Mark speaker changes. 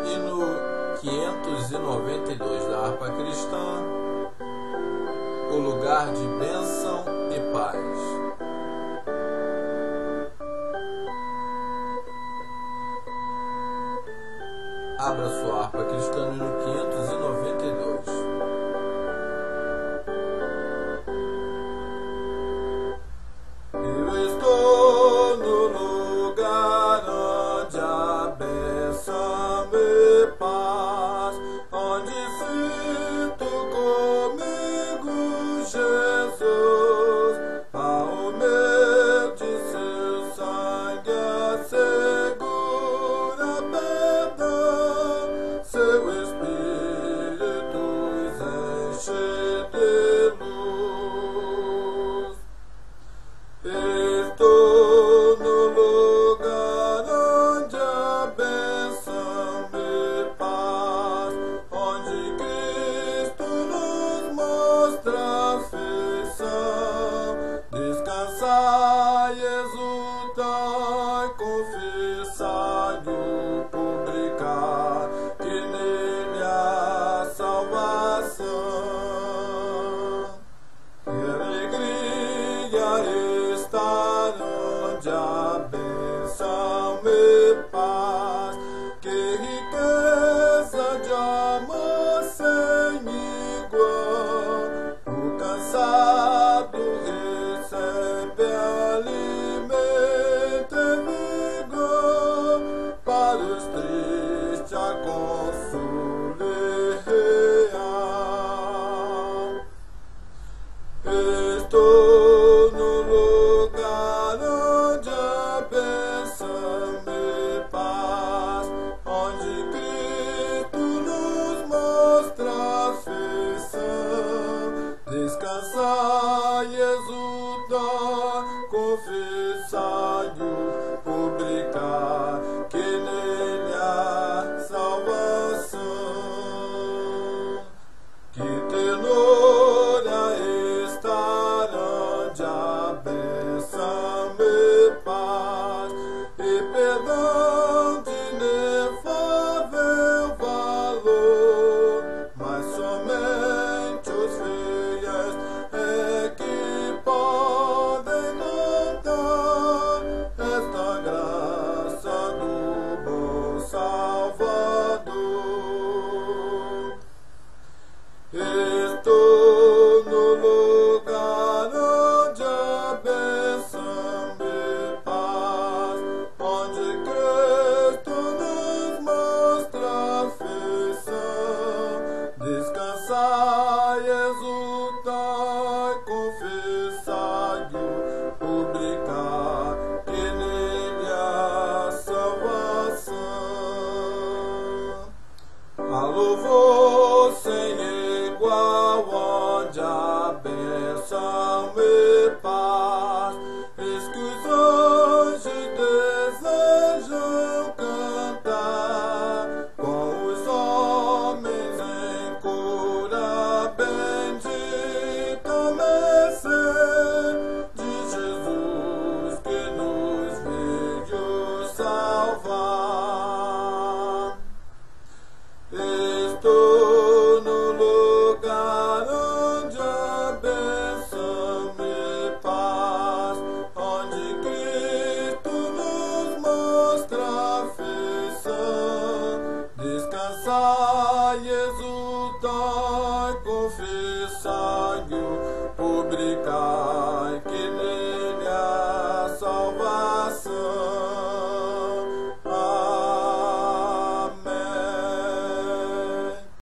Speaker 1: Hino 592 da harpa cristã, o lugar de bênção e paz. Abra sua harpa cristã no hino 592. Eu estou no lugar onde a bênção e paz, onde sinto comigo Jesus, ao meio de seu sangue assegura perdão, seu Espírito os enche de luz. Estou no lugar onde a bênção e paz, onde Cristo nos mostra afeição. Descansai, exultai, confessai-o, publicar, que nele há salvação. Que alegria estar onde a bênção e paz, que riqueza de amor sem igual. O cansado recebe alimento e vigor, para os tristes a consolo real. Estou no lugar onde a bênção e paz, onde Cristo nos mostra afeição. Descansai, exultai, confessai-o, publicar, que nele há salvação. Que tenor a estar onde a bênção e paz, e perdão de inefável valor, mas somente os fiéis é que podem notar esta graça do bom Salvador. Estou no lugar onde a bênção e paz, onde Cristo nos mostra afeição. Descansai, exultai, confessai-o, publicar, que nele há salvação. A louvor sem igual onde a bênção e paz, eis que os anjos desejam cantar, com os homens em cura bendita mercê de Jesus que nos veio salvar. Estou no lugar onde a bênção e paz, onde Cristo nos mostra afeição. Descansai, exultai, confessai-o, publicar.